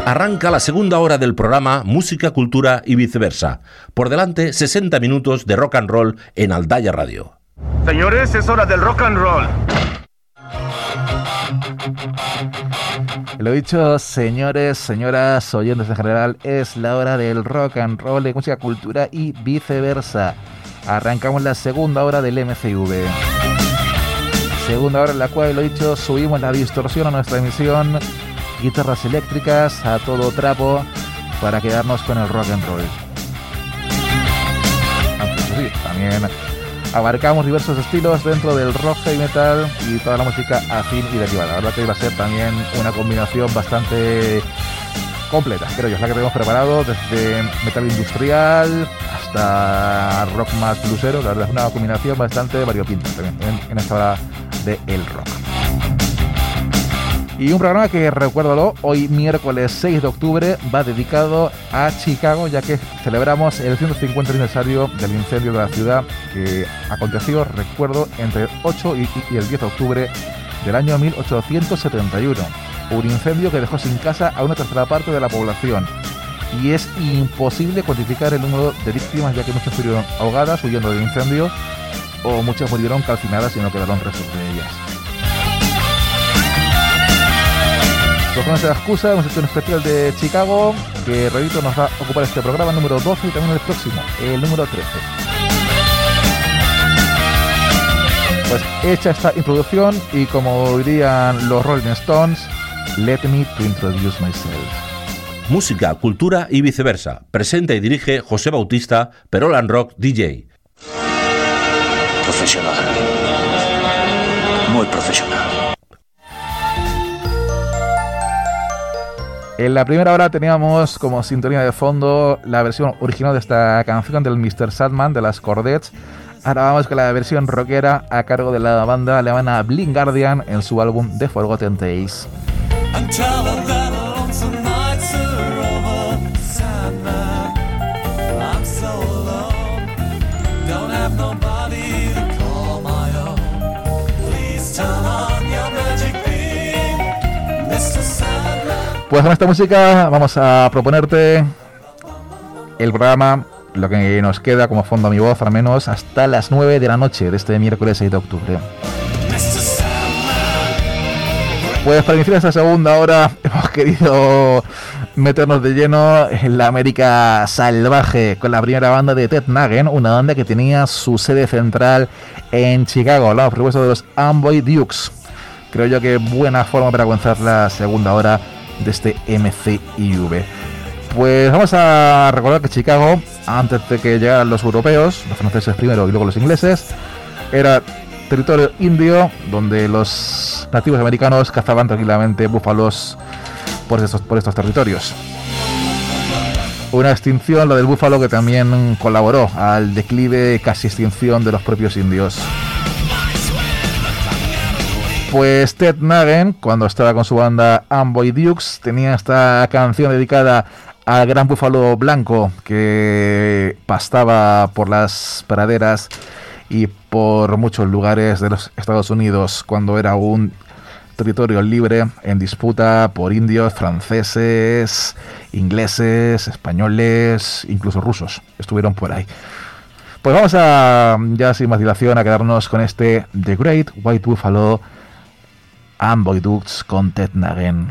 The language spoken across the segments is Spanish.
Arranca la segunda hora del programa Música, Cultura y Viceversa. Por delante, 60 minutos de rock and roll en Aldaya Radio. Señores, es hora del rock and roll. Lo dicho, señores, señoras, oyentes en general, es la hora del rock and roll, de música, cultura y viceversa. Arrancamos la segunda hora del MCV. Segunda hora en la cual, lo dicho, subimos la distorsión a nuestra emisión, guitarras eléctricas a todo trapo para quedarnos con el rock and roll. Aunque sí, también abarcamos diversos estilos dentro del rock, heavy metal y toda la música afín y derivada. La verdad que va a ser también una combinación bastante completa, creo yo, es la que tenemos preparado, desde metal industrial hasta rock más bluesero. La verdad es una combinación bastante variopinta también en esta hora de el rock. Y un programa que, recuérdalo, hoy miércoles 6 de octubre va dedicado a Chicago, ya que celebramos el 150 aniversario del incendio de la ciudad que aconteció, recuerdo, entre el 8 y el 10 de octubre del año 1871. Un incendio que dejó sin casa a una tercera parte de la población. Y es imposible cuantificar el número de víctimas, ya que muchas murieron ahogadas huyendo del incendio o muchas murieron calcinadas y no quedaron restos de ellas. Pues con esa excusa hemos hecho un especial de Chicago que, repito, nos va a ocupar este programa número 12 y también el próximo, el número 13. Pues hecha esta introducción y, como dirían los Rolling Stones, let me to introduce myself. Música, cultura y viceversa. Presenta y dirige José Bautista, Perolan Rock DJ. Profesional. Muy profesional. En la primera hora teníamos como sintonía de fondo la versión original de esta canción del Mr. Sandman de las Chordettes. Ahora vamos con la versión rockera a cargo de la banda alemana Blind Guardian en su álbum The Forgotten Days. Pues con esta música vamos a proponerte el programa, lo que nos queda como fondo a mi voz, al menos hasta las 9 de la noche de este miércoles 6 de octubre. Pues para iniciar esta segunda hora hemos querido meternos de lleno en la América salvaje con la primera banda de Ted Nugent, una banda que tenía su sede central en Chicago. Hablamos, por supuesto, de los Amboy Dukes. Creo yo que buena forma para comenzar la segunda hora de este MCIV. Pues vamos a recordar que Chicago, antes de que llegaran los europeos, los franceses primero y luego los ingleses, era territorio indio donde los nativos americanos cazaban tranquilamente búfalos por estos territorios. Una extinción, la del búfalo, que también colaboró al declive, casi extinción de los propios indios. Pues Ted Nugent, cuando estaba con su banda Amboy Dukes, tenía esta canción dedicada al gran búfalo blanco que pastaba por las praderas y por muchos lugares de los Estados Unidos cuando era un territorio libre en disputa por indios, franceses, ingleses, españoles, incluso rusos. Estuvieron por ahí. Pues vamos a, ya sin más dilación, a quedarnos con este The Great White Buffalo, Amboy Dukes con Ted Nugent.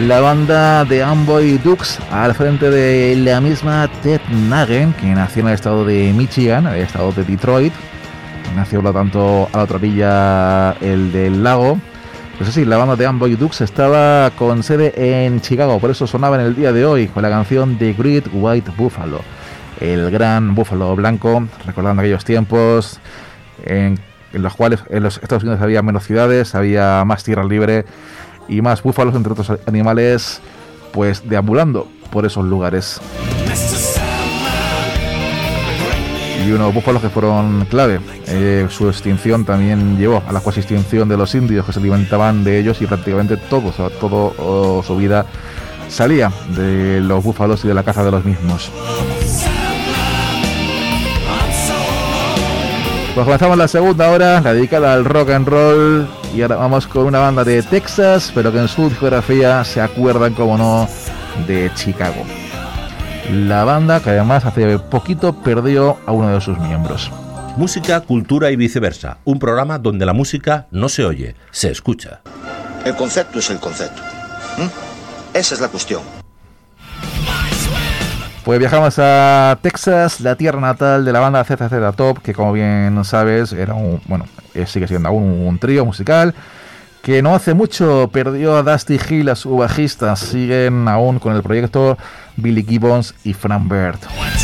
La banda de Amboy Dukes al frente de la misma Ted Nugent, que nació en el estado de Michigan, en el estado de Detroit. Nació, por lo tanto, a la otra orilla del lago. Pues sí, la banda de Amboy Dukes estaba con sede en Chicago, por eso sonaba en el día de hoy con la canción The Great White Buffalo, el gran búfalo blanco, recordando aquellos tiempos en los cuales en los Estados Unidos había menos ciudades, había más tierra libre y más búfalos, entre otros animales, pues deambulando por esos lugares. Y unos búfalos que fueron clave. Su extinción también llevó a la cuasi extinción de los indios que se alimentaban de ellos, y prácticamente todo su vida salía de los búfalos y de la caza de los mismos. Pues comenzamos la segunda hora, la dedicada al rock and roll, y ahora vamos con una banda de Texas, pero que en su discografía se acuerdan, como no, de Chicago. La banda que además hace poquito perdió a uno de sus miembros. Música, cultura y viceversa. Un programa donde la música no se oye, se escucha. El concepto es el concepto. Esa es la cuestión. Pues viajamos a Texas, la tierra natal de la banda ZZ Top, que como bien sabes era sigue siendo aún un trío musical que no hace mucho perdió a Dusty Hill, a su bajista. Siguen aún con el proyecto Billy Gibbons y Frank Bird.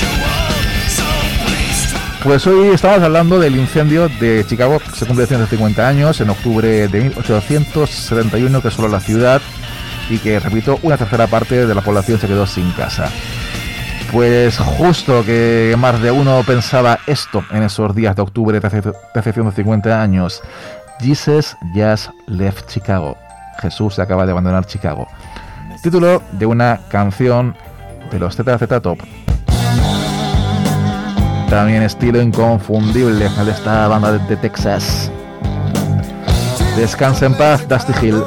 Pues hoy estamos hablando del incendio de Chicago, que se cumple 150 años, en octubre de 1871, que solo la ciudad, y que, repito, una tercera parte de la población se quedó sin casa. Pues justo que más de uno pensaba esto en esos días de octubre de hace 150 años. Jesus just left Chicago. Jesús se acaba de abandonar Chicago. Título de una canción de los ZZ Top. También estilo inconfundible de esta banda de Texas. Descansa en paz, Dusty Hill.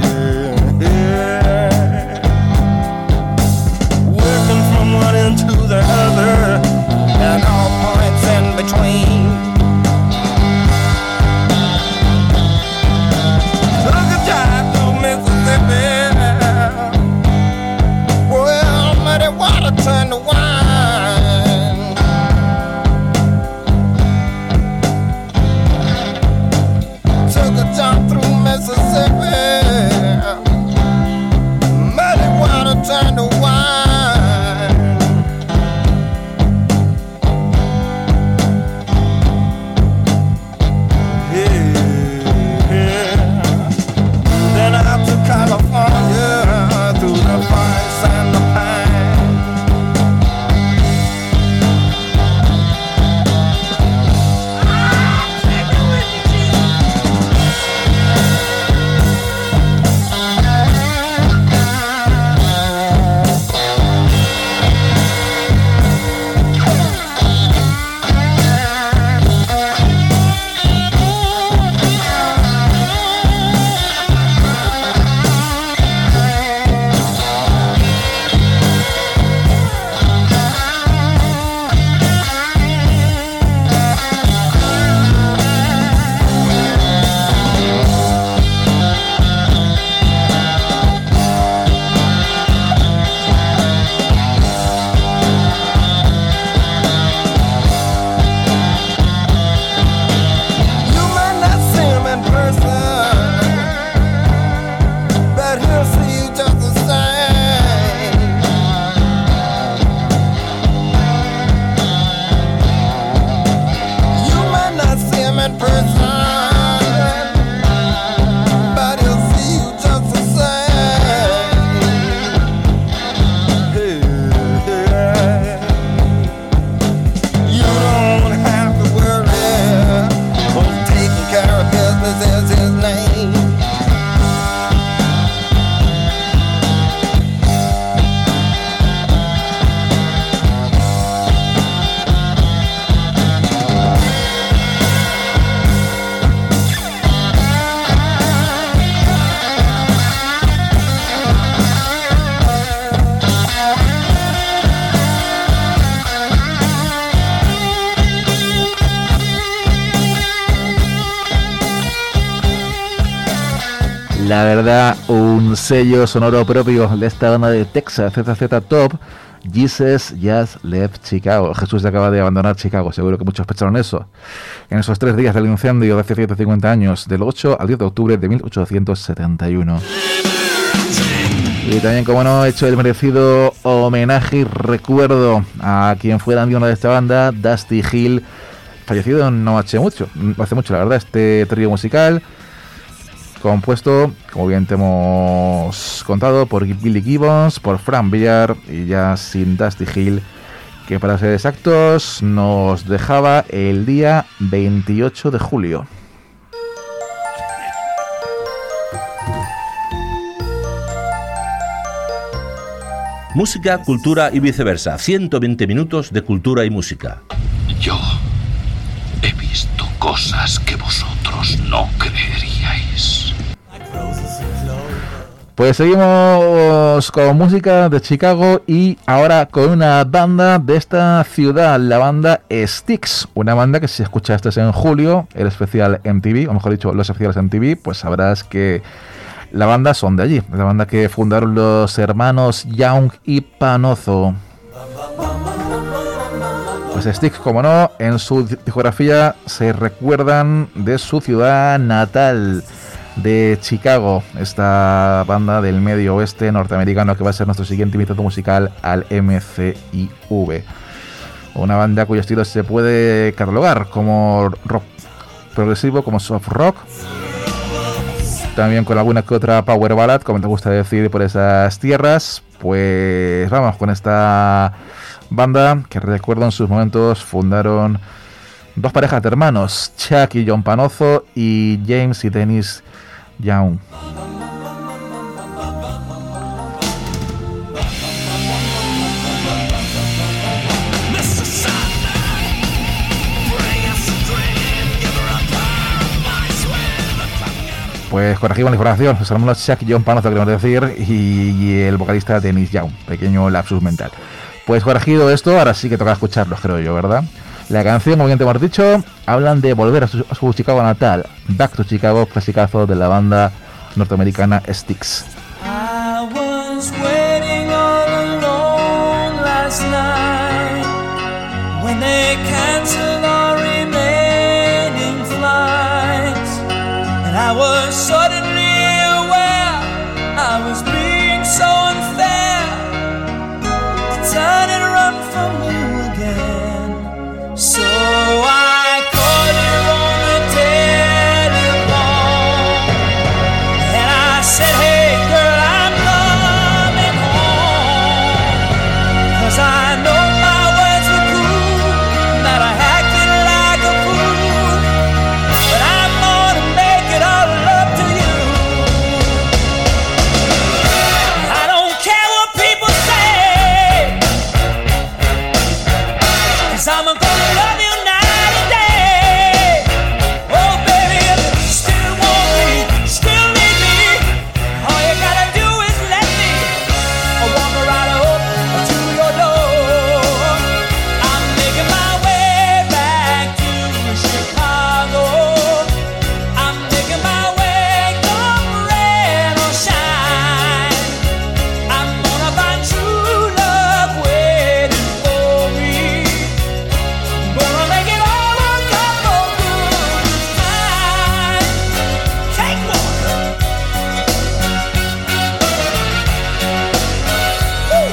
To the La verdad, un sello sonoro propio de esta banda de Texas, ZZ Top. Jesus just left Chicago. Jesús acaba de abandonar Chicago. Seguro que muchos pensaron eso. En esos 3 días del incendio de hace 150 años, del 8 al 10 de octubre de 1871. Y también, como no, he hecho el merecido homenaje y recuerdo a quien fuera miembro de esta banda, Dusty Hill, fallecido no hace mucho, la verdad. Este trío musical compuesto, como bien te hemos contado, por Billy Gibbons, por Frank Villar y ya sin Dusty Hill, que para ser exactos nos dejaba el día 28 de julio. Música, cultura y viceversa. 120 minutos de cultura y música. Yo he visto cosas que vosotros no creeríais. Pues seguimos con música de Chicago y ahora con una banda de esta ciudad, la banda Styx, una banda que si escuchaste en julio, el especial MTV, o mejor dicho, los especiales MTV, pues sabrás que la banda son de allí, la banda que fundaron los hermanos Young y Panozo. Pues Styx, como no, en su discografía se recuerdan de su ciudad natal, de Chicago, esta banda del medio oeste norteamericano que va a ser nuestro siguiente invitado musical al MCIV. Una banda cuyo estilo se puede catalogar como rock progresivo, como soft rock, también con alguna que otra power ballad, como te gusta decir por esas tierras. Pues vamos con esta banda que, recuerdo, en sus momentos fundaron dos parejas de hermanos, Chuck y John Panozo y James y Dennis Young. Pues corregimos la información, los hermanos Chuck y John Panozo, queremos decir, y el vocalista Dennis Young, pequeño lapsus mental. Pues corregido esto, ahora sí que toca escucharlos, creo yo, ¿verdad? La canción, como bien te hemos dicho, hablan de volver a su Chicago natal, Back to Chicago, clasicazo de la banda norteamericana Styx. I was waiting all alone last night when they canceled our remaining flights, and I was suddenly aware I was being so unfair to turn and run from you again. So I called you on the telephone and I said, hey girl, I'm coming home, 'cause I know my words were cruel, that I acted like a fool, but I'm gonna make it all up to you. I don't care what people say, 'cause I'm gonna love you night and day. Oh baby, if you still want me, still need me, all you gotta do is let me walk right up to your door. I'm making my way back to Chicago. I'm making my way, come rain or shine. I'm gonna find true love waiting for me. Gonna make it all work out for good this time. Take one. Woo.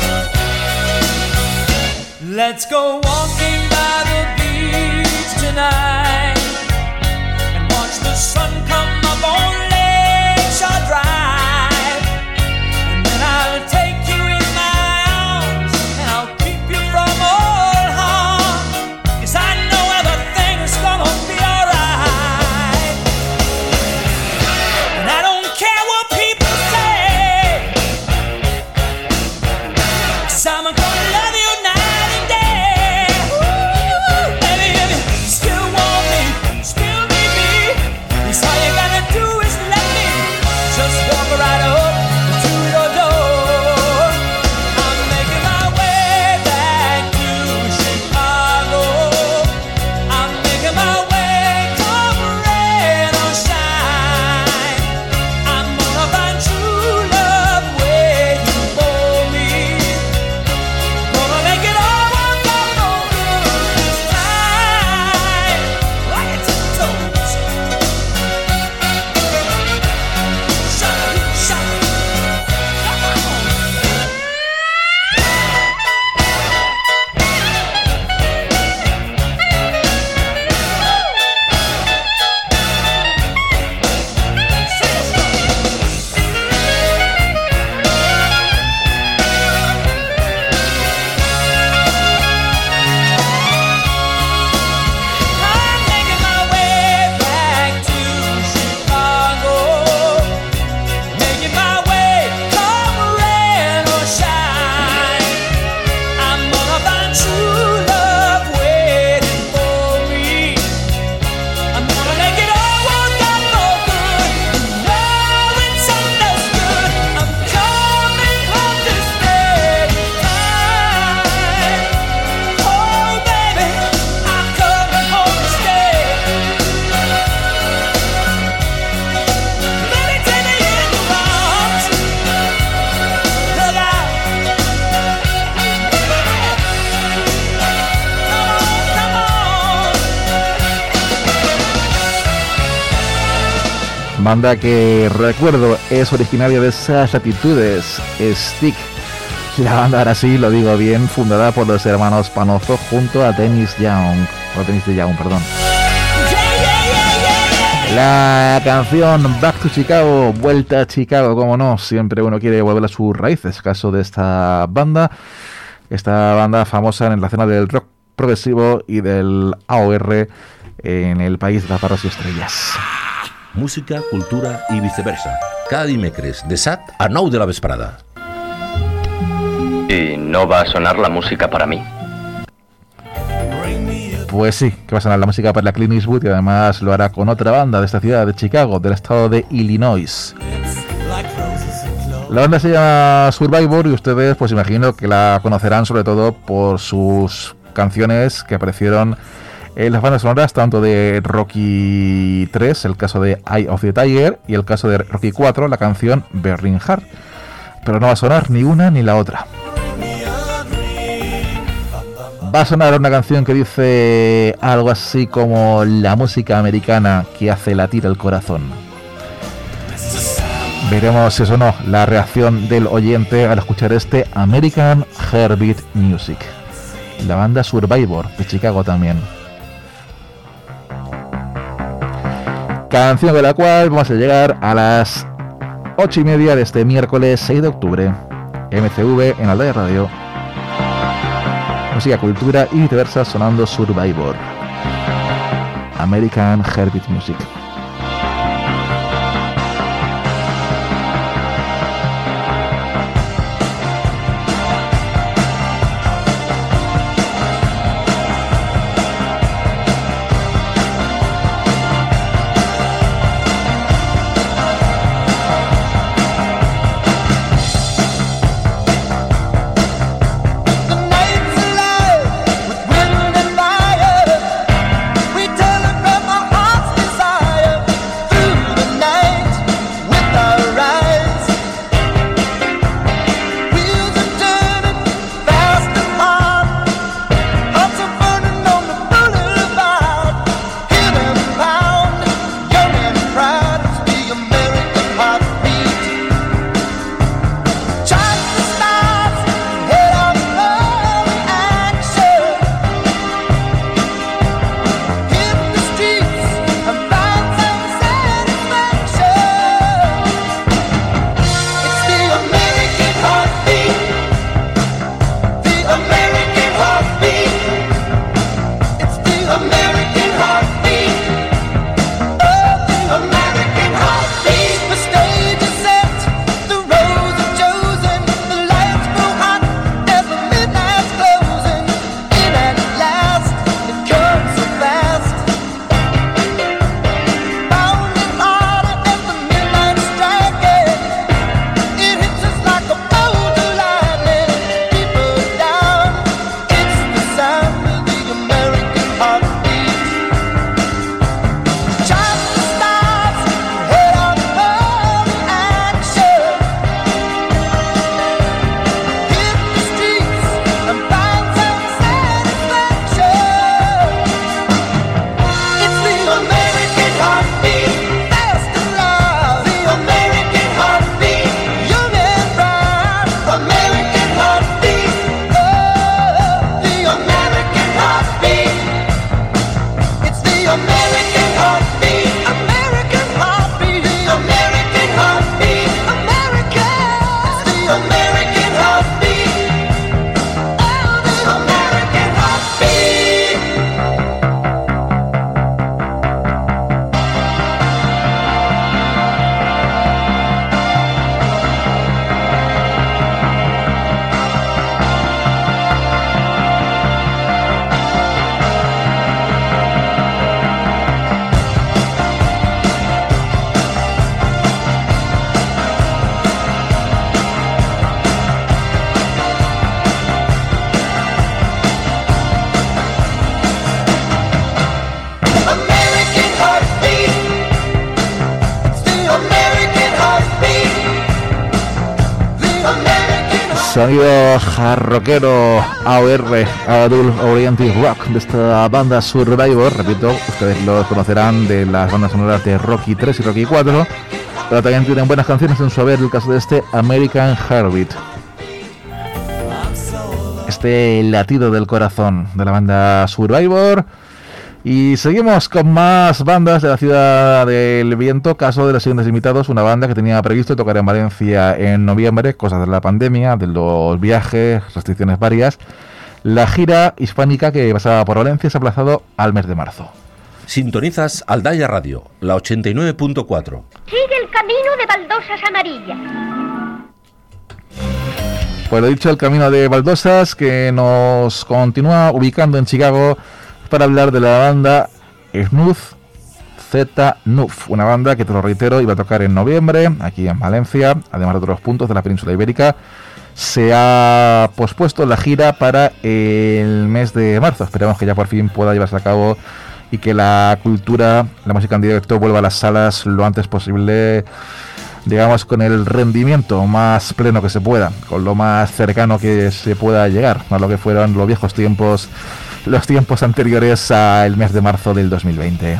Let's go walking by the beach tonight and watch the sun come up on Lakeshore Drive. And then I'll take you in my arms and I'll keep you from all harm, 'cause I know everything is gonna be alright. And I don't care what people say, 'cause I'm gonna love you night and day. Banda que recuerdo es originaria de esas latitudes, Stick. La banda, ahora sí lo digo bien, fundada por los hermanos Panozo junto a Dennis Young, perdón. La canción Back to Chicago, Vuelta a Chicago, como no, siempre uno quiere volver a sus raíces, caso de esta banda famosa en la escena del rock progresivo y del AOR en el país de las barras y estrellas. Música, cultura i viceversa. Cada dimecres, de 7 a 9 de la vesprada. ¿Y no va a sonar la música para mí? Pues sí, que va a sonar la música para la Clint Eastwood y además lo hará con otra banda de esta ciudad de Chicago, del estado de Illinois. La banda se llama Survivor y ustedes pues imagino que la conocerán sobre todo por sus canciones que aparecieron en las bandas sonoras tanto de Rocky 3, el caso de Eye of the Tiger, y el caso de Rocky 4, la canción Burning Heart. Pero no va a sonar ni una ni la otra. Va a sonar una canción que dice algo así como la música americana que hace latir el corazón. Veremos si eso no, la reacción del oyente al escuchar este American Heartbeat Music. La banda Survivor de Chicago también. Canción con la cual vamos a llegar a las 8:30 de este miércoles 6 de octubre. MCV en Aldea Radio. Música, cultura y viceversa sonando Survivor. American Heartbeat Music. We tell it from our heart's desire. Sonido jarroquero AOR, Adult Oriented Rock, de esta banda Survivor. Repito, ustedes lo conocerán de las bandas sonoras de Rocky 3 y Rocky 4, pero también tienen buenas canciones en su haber, el caso de este American Heartbeat. Este latido del corazón de la banda Survivor. Y seguimos con más bandas de la Ciudad del Viento. Caso de los siguientes invitados: una banda que tenía previsto tocar en Valencia en noviembre, cosas de la pandemia, de los viajes, restricciones varias. La gira hispánica que pasaba por Valencia se ha aplazado al mes de marzo. Sintonizas Aldaya Radio, la 89.4. Sigue el camino de baldosas amarillas. Pues lo dicho, el camino de baldosas que nos continúa ubicando en Chicago para hablar de la banda Snuff Z Nuff, una banda que, te lo reitero, iba a tocar en noviembre aquí en Valencia, además de otros puntos de la península ibérica. Se ha pospuesto la gira para el mes de marzo. Esperamos que ya por fin pueda llevarse a cabo y que la cultura, la música en directo vuelva a las salas lo antes posible, digamos, con el rendimiento más pleno que se pueda, con lo más cercano que se pueda llegar a lo que fueron los viejos tiempos, los tiempos anteriores al mes de marzo del 2020.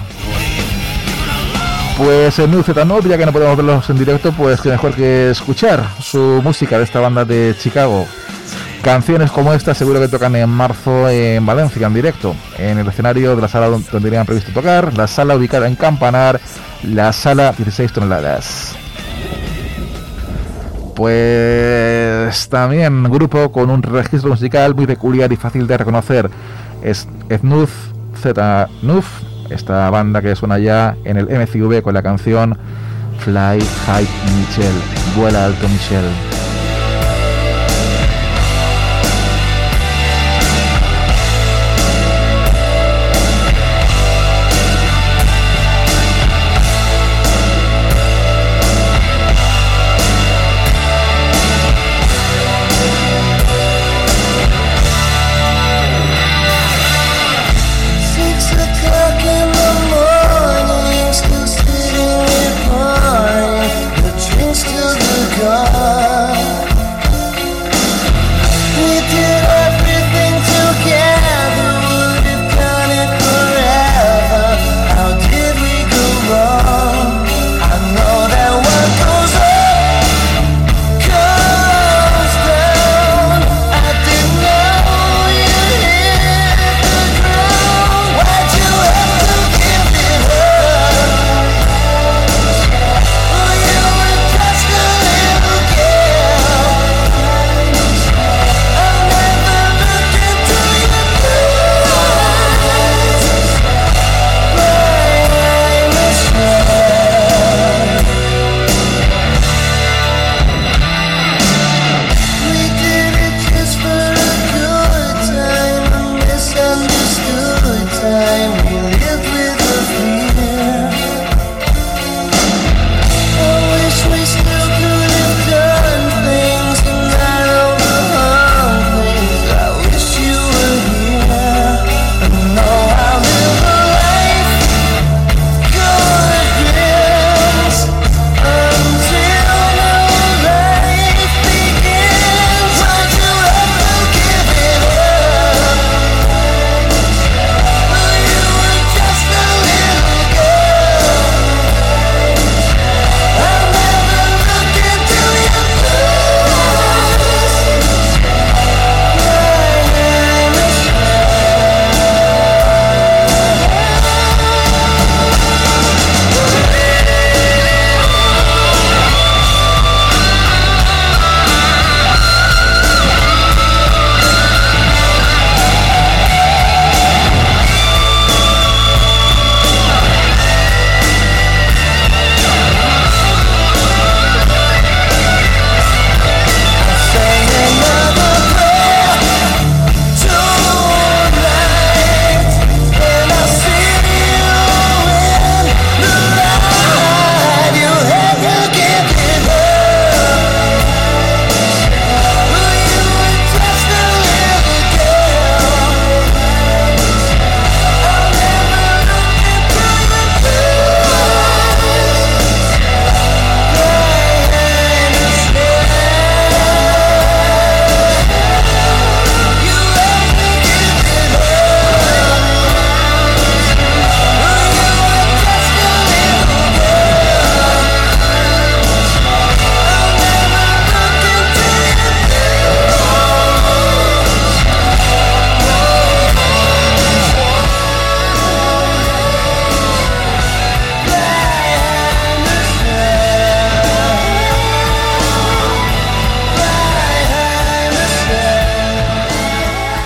Pues en New Z Nuff, ya que no podemos verlos en directo, pues que mejor que escuchar su música de esta banda de Chicago. Canciones como esta seguro que tocan en marzo en Valencia en directo, en el escenario de la sala donde tenían previsto tocar, la sala ubicada en Campanar, la sala 16 toneladas. Pues también grupo con un registro musical muy peculiar y fácil de reconocer, es Snuff Z Nuff, esta banda que suena ya en el MCV con la canción Fly High Michelle, vuela alto Michelle. God.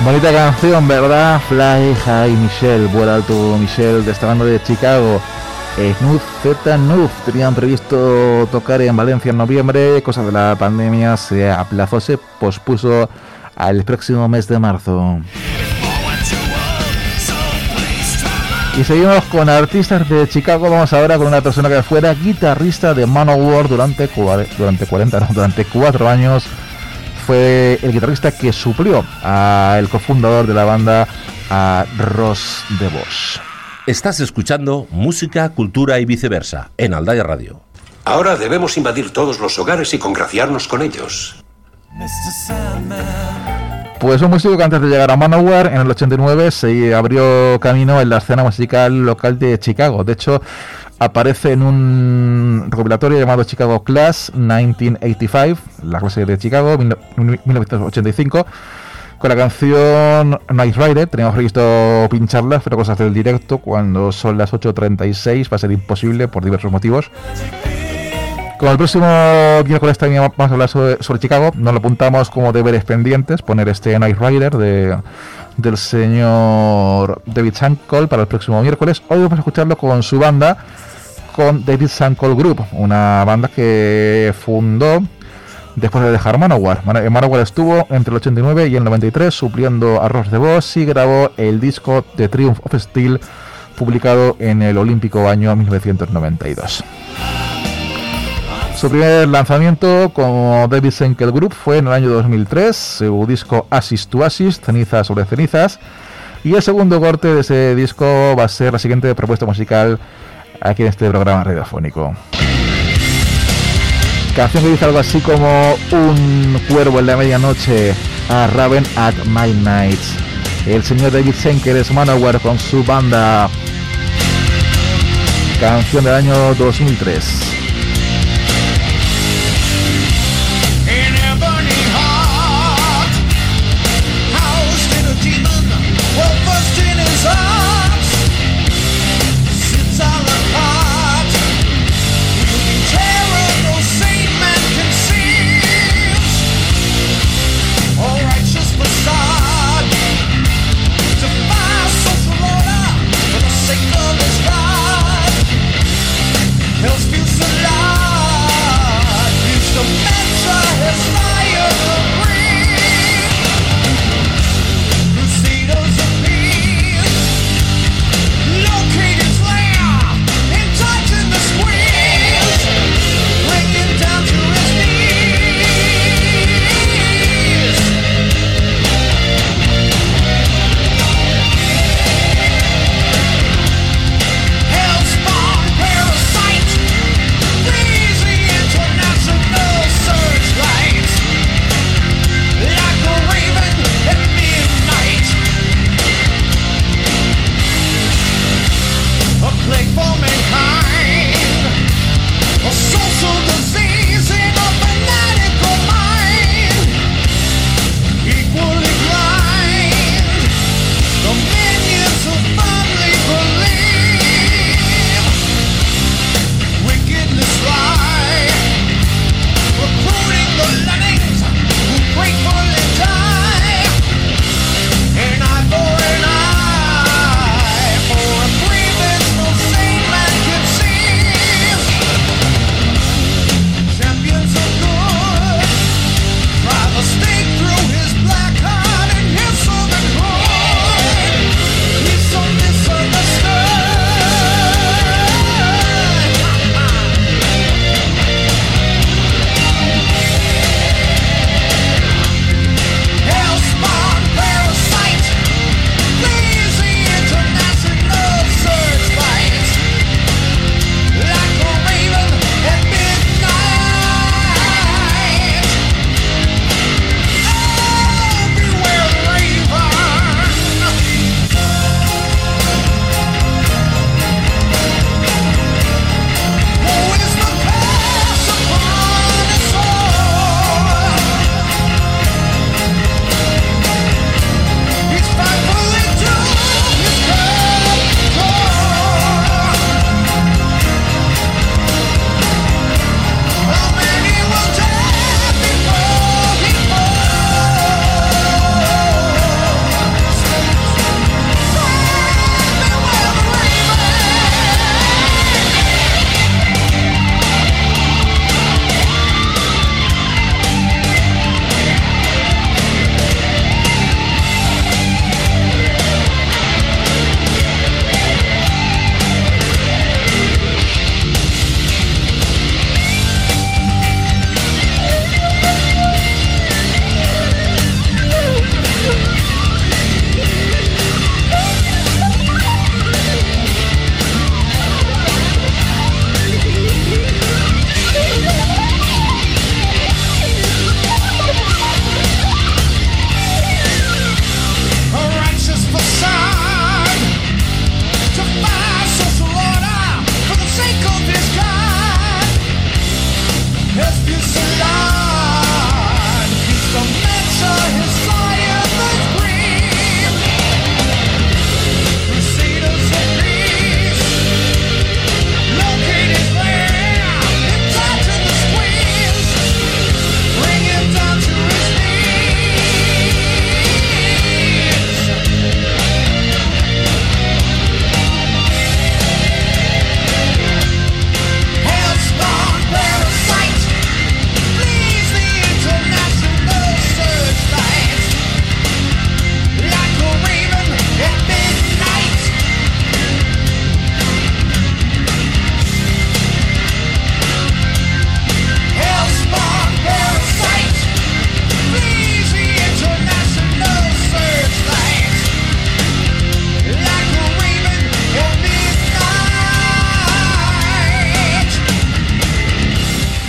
Bonita canción, ¿verdad? Fly High Michelle, vuela alto Michelle, de esta banda de Chicago. Snuff Z Nuff tenían previsto tocar en Valencia en noviembre, cosa de la pandemia se aplazó, se pospuso al próximo mes de marzo. Y seguimos con artistas de Chicago. Vamos ahora con una persona que fuera guitarrista de Manowar durante 4 años. Fue el guitarrista que suplió al cofundador de la banda, a Ross DeVos. Estás escuchando Música, Cultura y Viceversa en Aldaya Radio. Ahora debemos invadir todos los hogares y congraciarnos con ellos. Pues un músico que antes de llegar a Manowar en el 89 se abrió camino en la escena musical local de Chicago. De hecho, aparece en un recopilatorio llamado Chicago Class 1985, la clase de Chicago 1985, con la canción Night Rider. Teníamos previsto pincharla, pero cosas del directo, cuando son las 8:36 va a ser imposible por diversos motivos. Con el próximo miércoles también vamos a hablar sobre Chicago. Nos lo apuntamos como deberes pendientes, poner este Night Rider del señor David Sankohl para el próximo miércoles. Hoy vamos a escucharlo con su banda, con David Sankohl Group, una banda que fundó después de dejar Manowar. Manowar estuvo entre el 89 y el 93 supliendo a Ross DeVos y grabó el disco The Triumph of Steel, publicado en el olímpico año 1992. Su primer lanzamiento como David Sankohl Group fue en el año 2003, su disco Ashes to Ashes, cenizas sobre cenizas, y el segundo corte de ese disco va a ser la siguiente propuesta musical aquí en este programa radiofónico. Canción que dice algo así como un cuervo en la medianoche, a Raven at Midnight. El señor David Sankohl es Manowar con su banda. Canción del año 2003. Hell's feel so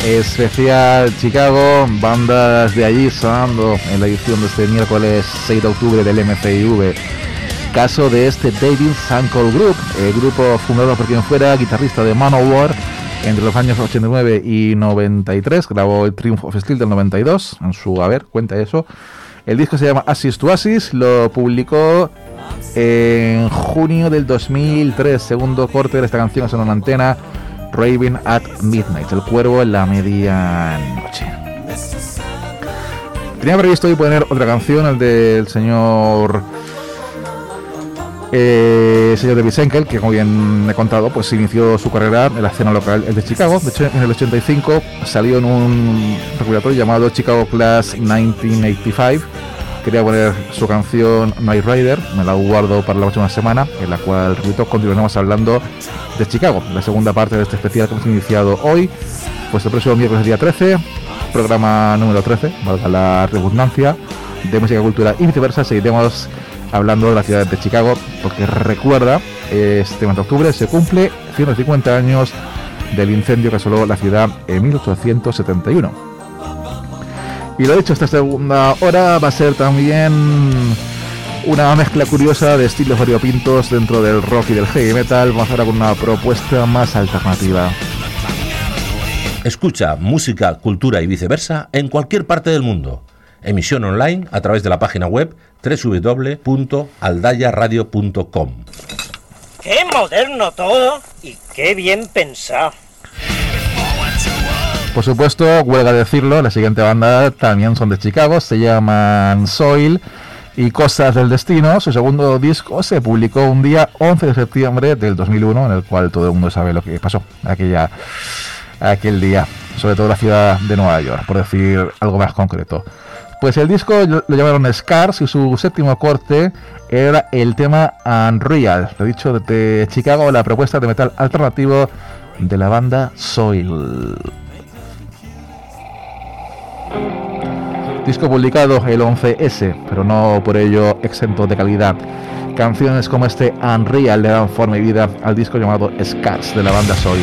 especial Chicago, bandas de allí sonando en la edición de este miércoles 6 de octubre del MCIV. Caso de este David Sankoh Group, el grupo fundado por quien fuera guitarrista de Manowar entre los años 89 y 93, grabó el Triumph of Steel del 92, en su haber, cuenta eso. El disco se llama Ashes to Ashes, lo publicó en junio del 2003, segundo corte de esta canción en una antena, Raven at Midnight, el cuervo en la medianoche. Tenía previsto hoy poner otra canción, el del señor David Sankoh, que como bien he contado, pues inició su carrera en la escena local de Chicago. De hecho, en el 85 salió en un recopilatorio llamado Chicago Class 1985. Quería poner su canción Night Rider, me la guardo para la próxima semana, en la cual, repito, continuaremos hablando de Chicago, la segunda parte de este especial que hemos iniciado hoy, pues el próximo miércoles día 13, programa número 13, valga la redundancia, de música, cultura y viceversa. Seguiremos hablando de la ciudad de Chicago, porque recuerda, este mes de octubre se cumple 150 años del incendio que asoló la ciudad en 1871. Y lo dicho, esta segunda hora va a ser también una mezcla curiosa de estilos variopintos dentro del rock y del heavy metal. Vamos ahora con una propuesta más alternativa. Escucha música, cultura y viceversa en cualquier parte del mundo. Emisión online a través de la página web www.aldayaradio.com. ¡Qué moderno todo! Y qué bien pensado. Por supuesto, huelga decirlo, la siguiente banda también son de Chicago, se llaman Soil y Cosas del Destino. Su segundo disco se publicó un día 11 de septiembre del 2001, en el cual todo el mundo sabe lo que pasó aquel día, sobre todo en la ciudad de Nueva York, por decir algo más concreto. Pues el disco lo llamaron Scars y su séptimo corte era el tema Unreal, lo dicho, de Chicago, la propuesta de metal alternativo de la banda Soil. Disco publicado el 11S, pero no por ello exento de calidad. Canciones como este Unreal le dan forma y vida al disco llamado Scars de la banda Soil.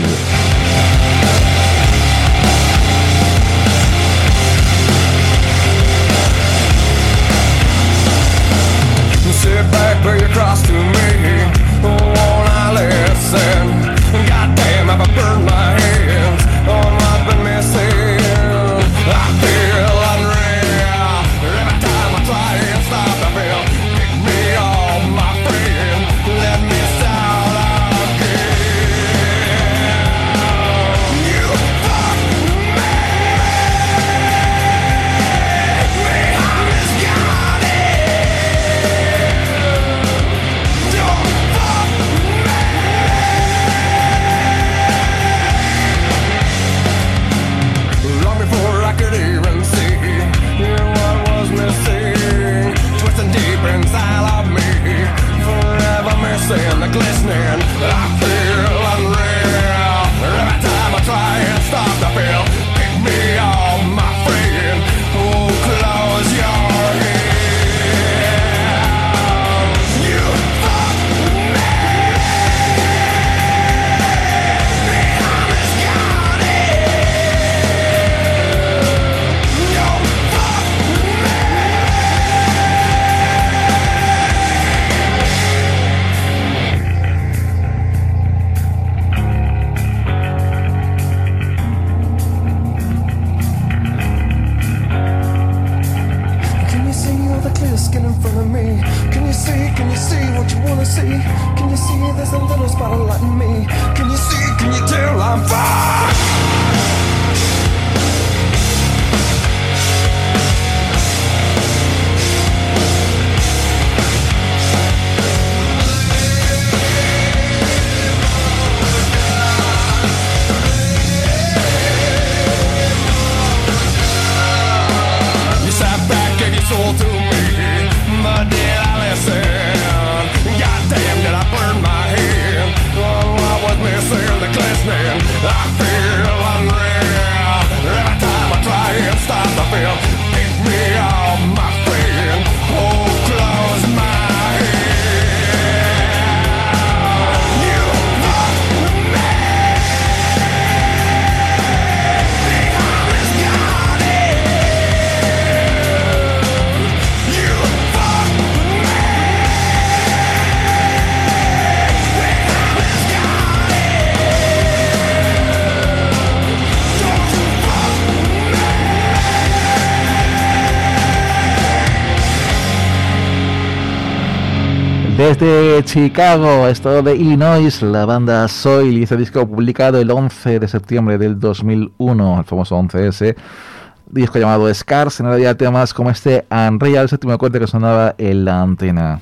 Desde Chicago, estado de Illinois, la banda Soil, y este disco publicado el 11 de septiembre del 2001, el famoso 11S, disco llamado Scars, en realidad temas como este Unreal, el séptimo corte que sonaba en la antena.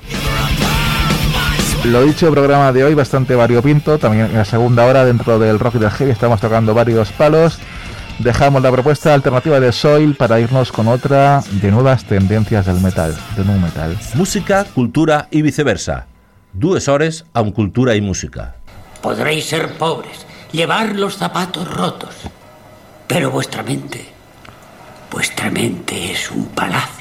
Lo dicho, programa de hoy bastante variopinto, también en la segunda hora dentro del rock y del heavy estamos tocando varios palos. Dejamos la propuesta alternativa de Soil para irnos con otra de nuevas tendencias del metal, de nu metal. Música, cultura y viceversa. Dues hores amb cultura y música. Podréis ser pobres, llevar los zapatos rotos, pero vuestra mente es un palacio.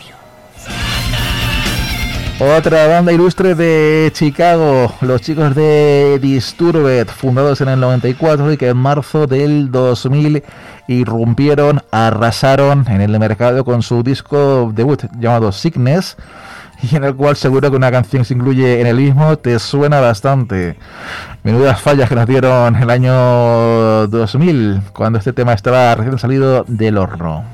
Otra banda ilustre de Chicago, los chicos de Disturbed, fundados en el 94 y que en marzo del 2000 irrumpieron, arrasaron en el mercado con su disco debut llamado Sickness, y en el cual seguro que una canción se incluye en el mismo te suena bastante. Menudas fallas que nos dieron el año 2000, cuando este tema estaba recién salido del horno.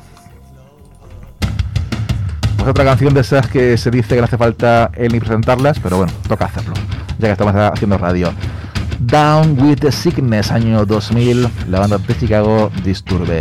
Pues otra canción de esas que se dice que no hace falta ni presentarlas, pero bueno, toca hacerlo, ya que estamos haciendo radio. Down with the Sickness, año 2000, la banda de Chicago Disturbed.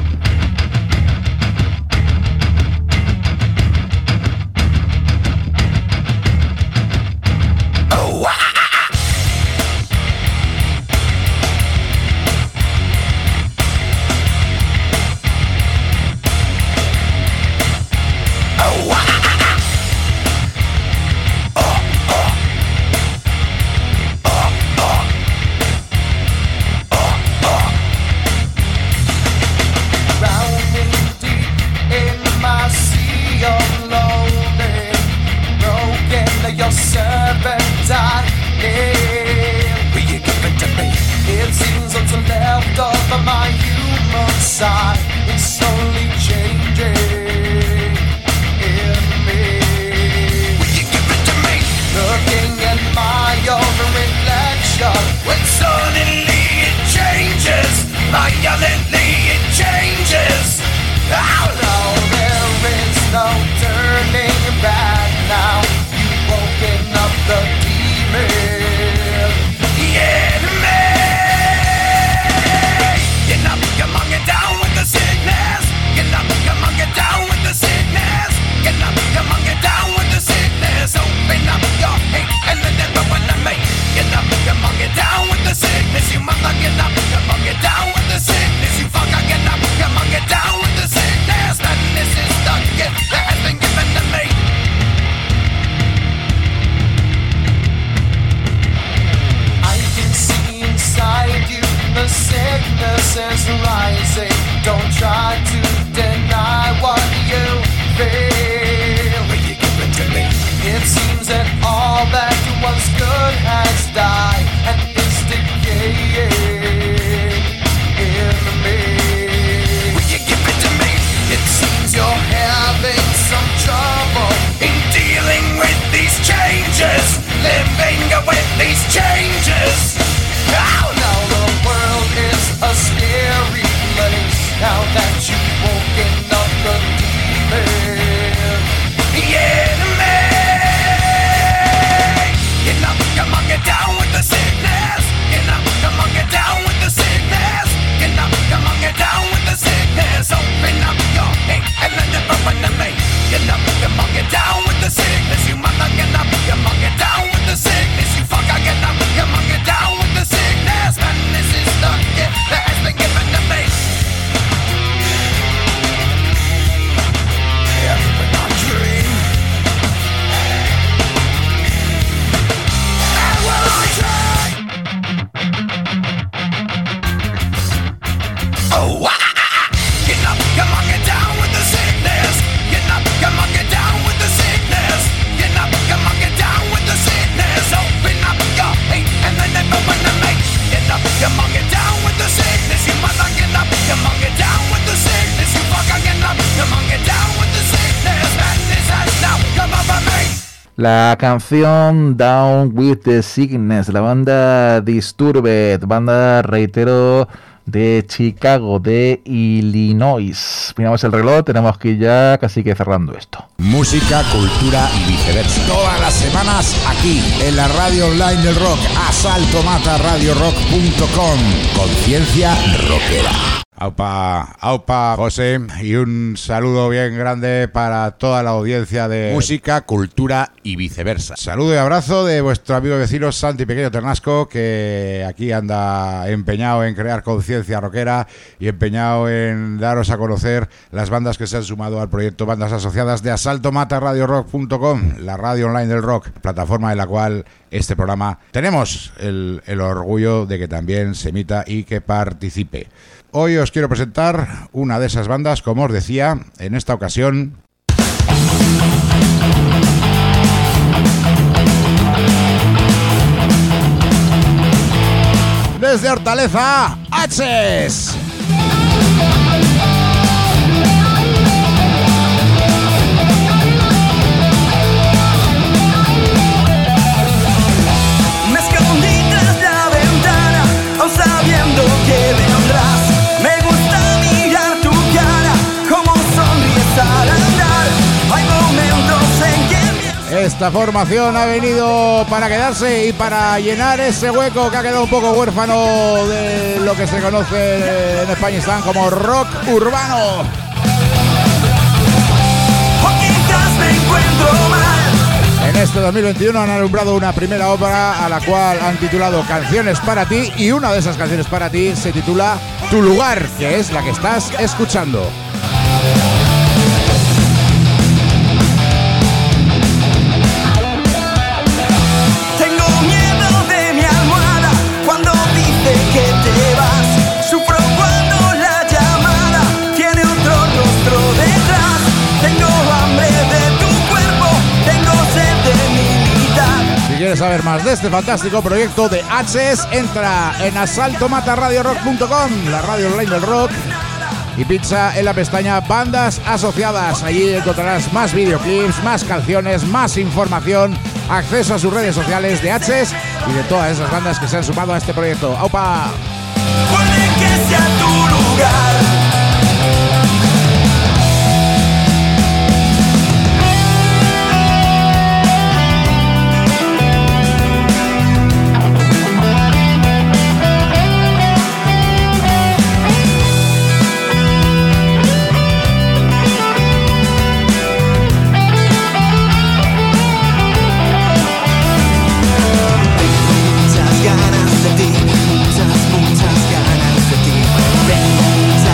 La canción Down with the Sickness, la banda Disturbed, banda, reitero, de Chicago, de Illinois. Miramos el reloj, tenemos que ir ya casi que cerrando esto. Música, cultura y viceversa. Todas las semanas aquí, en la radio online del rock. asaltomataradiorock.com. Conciencia rockera. Aupa, José, y un saludo bien grande para toda la audiencia de música, cultura y viceversa. Saludo y abrazo de vuestro amigo y vecino Santi Pequeño Ternasco, que aquí anda empeñado en crear conciencia rockera y empeñado en daros a conocer las bandas que se han sumado al proyecto Bandas Asociadas de asaltomataradiorock.com, la radio online del rock, plataforma en la cual este programa tenemos el orgullo de que también se emita y que participe. Hoy os quiero presentar una de esas bandas, como os decía, en esta ocasión. Desde Hortaleza, H's. Me escondí tras la ventana, aún sabiendo que vendrás. Me gusta mirar tu cara, como sonríes al andar. Hay momentos en que... Esta formación ha venido para quedarse y para llenar ese hueco que ha quedado un poco huérfano de lo que se conoce en España como rock urbano. O quizás me encuentro mal. En este 2021 han alumbrado una primera obra a la cual han titulado Canciones para ti, y una de esas canciones para ti se titula Tu lugar, que es la que estás escuchando. Tengo miedo de mi almohada cuando dice que te vas. Sufro cuando la llamada tiene otro rostro detrás. Tengo hambre de tu cuerpo, tengo sed de mi vida. Si quieres saber más de este fantástico proyecto de H's, entra en asaltomataradiorock.com, la radio online del rock, y pincha en la pestaña Bandas Asociadas. Allí encontrarás más videoclips, más canciones, más información, acceso a sus redes sociales de H's y de todas esas bandas que se han sumado a este proyecto. ¡Aupa! Puede que sea tu lugar. Muchas ganas de ti, muchas ganas de ti. Tengo muchas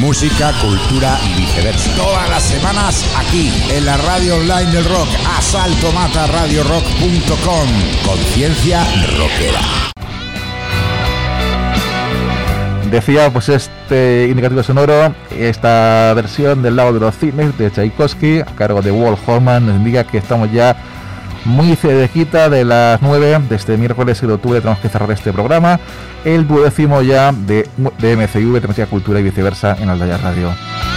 música, cultura y viceversa. Todas las semanas aquí, en la radio online del rock, asaltomataradiorock.com. Conciencia rockera. Decía, pues este indicativo sonoro, esta versión del Lago de los Cisnes de Tchaikovsky, a cargo de Wolf Holman, nos indica que estamos ya muy cerquita de las 9 de este miércoles 6 de octubre. Tenemos que cerrar este programa, el 12º ya de MCV, de Música, Cultura y Viceversa en Aldaya Radio.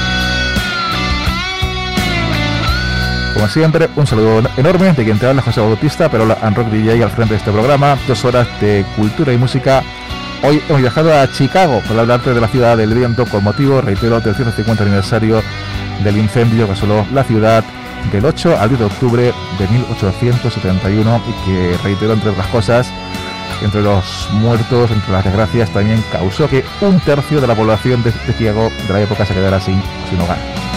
Como siempre, un saludo enorme de quien te habla, José Bautista, pero la Rock DJ al frente de este programa. 2 horas de cultura y música. Hoy hemos viajado a Chicago para hablarte de la ciudad del viento con motivo, reitero, del 150 aniversario del incendio que asoló la ciudad del 8 al 10 de octubre de 1871 y que, reitero, entre otras cosas, entre los muertos, entre las desgracias, también causó que 1/3 de la población de Chicago de la época se quedara sin hogar.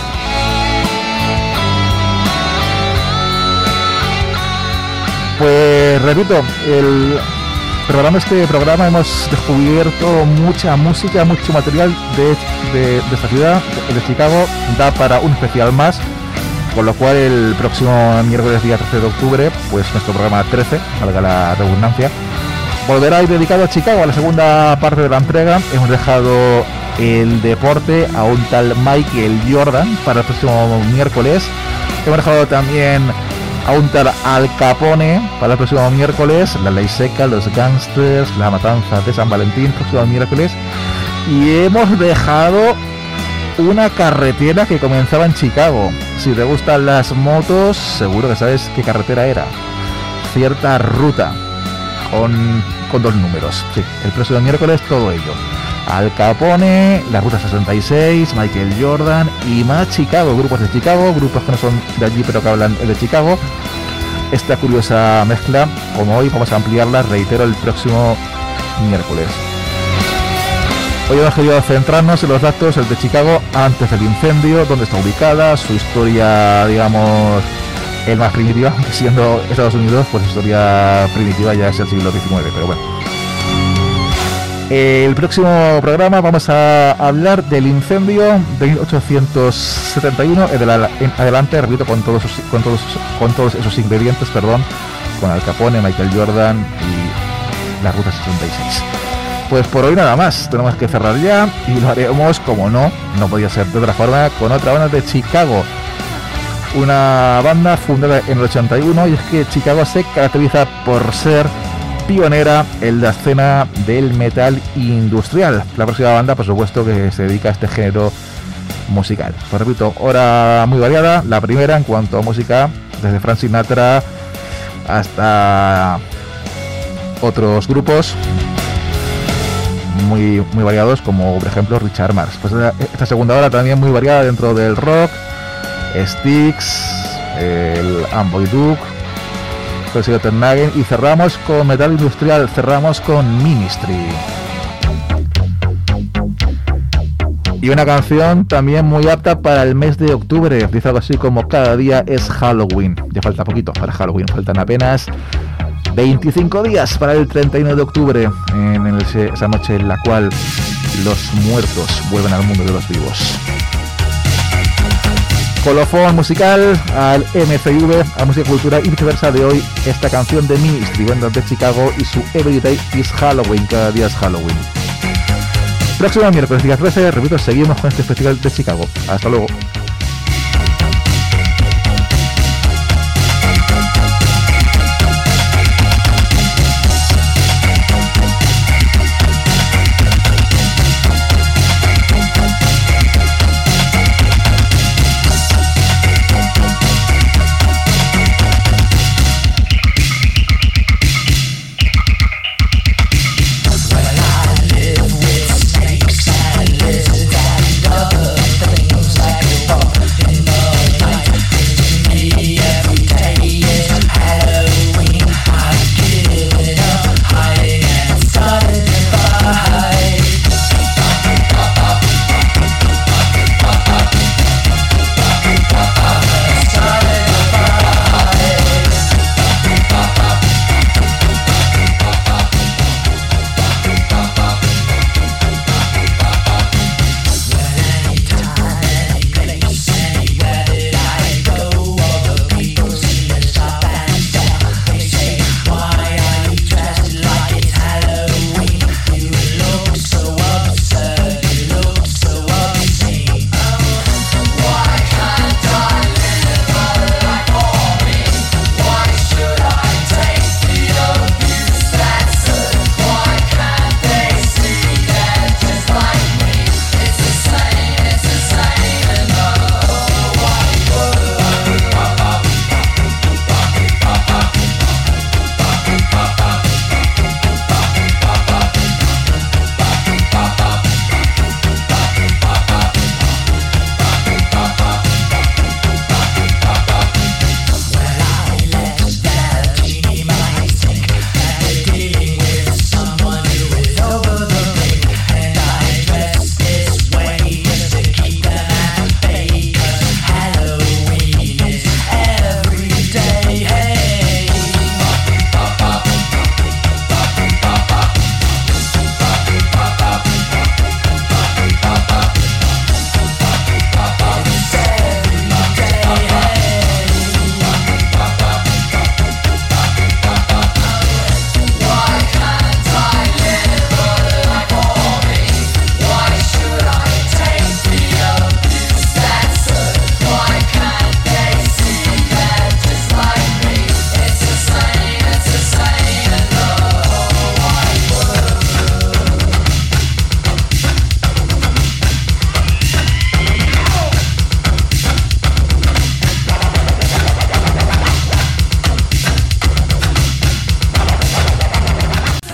Pues repito, preparando este programa hemos descubierto mucha música, mucho material de esta ciudad, de Chicago. Da para un especial más, con lo cual el próximo miércoles día 13 de octubre, pues nuestro programa 13, valga la redundancia, volverá a ir dedicado a Chicago, a la segunda parte de la entrega. Hemos dejado el deporte a un tal Michael Jordan para el próximo miércoles. Hemos dejado también a un tal Al Capone para el próximo miércoles, la ley seca, los gangsters, la matanza de San Valentín, próximo miércoles. Y hemos dejado una carretera que comenzaba en Chicago. Si te gustan las motos, seguro que sabes qué carretera era. Cierta ruta con 2 números. Sí, el próximo miércoles todo ello. Al Capone, la Ruta 66, Michael Jordan y más Chicago, grupos de Chicago, grupos que no son de allí pero que hablan de Chicago. Esta curiosa mezcla, como hoy, vamos a ampliarla, reitero, el próximo miércoles. Hoy hemos querido centrarnos en los datos de Chicago antes del incendio, dónde está ubicada, su historia, digamos, el más primitiva, siendo Estados Unidos, pues historia primitiva ya es el siglo XIX, pero bueno. El próximo programa vamos a hablar del incendio de 1871 en adelante, repito, con todos esos ingredientes, con Al Capone, Michael Jordan y la Ruta 66. Pues por hoy nada más, tenemos que cerrar ya y lo haremos, como no podía ser de otra forma, con otra banda de Chicago. Una banda fundada en el 81, y es que Chicago se caracteriza por ser pionera en la escena del metal industrial. La próxima banda, por supuesto, que se dedica a este género musical. Pues repito, hora muy variada. La primera en cuanto a música, desde Frank Sinatra hasta otros grupos muy variados, como por ejemplo Richard Marx. Pues esta segunda hora también muy variada dentro del rock, Styx, el Amboy Duke, Ted Nugent, y cerramos con metal industrial, cerramos con Ministry. Y una canción también muy apta para el mes de octubre, dice algo así como cada día es Halloween. Ya falta poquito para Halloween, faltan apenas 25 días para el 31 de octubre, en esa noche en la cual los muertos vuelven al mundo de los vivos. Colofón musical al MCV, a Música, Cultura y Viceversa de hoy, esta canción de Ministry, banda de Chicago, y su Every Day is Halloween, cada día es Halloween. Próximo miércoles, día 13, repito, seguimos con este festival de Chicago. Hasta luego. Things like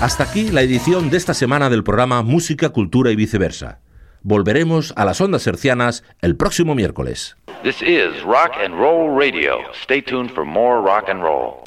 Hasta aquí la edición de esta semana del programa Música, Cultura y Viceversa. Volveremos a las ondas hercianas el próximo miércoles. This is Rock and Roll Radio. Stay tuned for more rock and roll.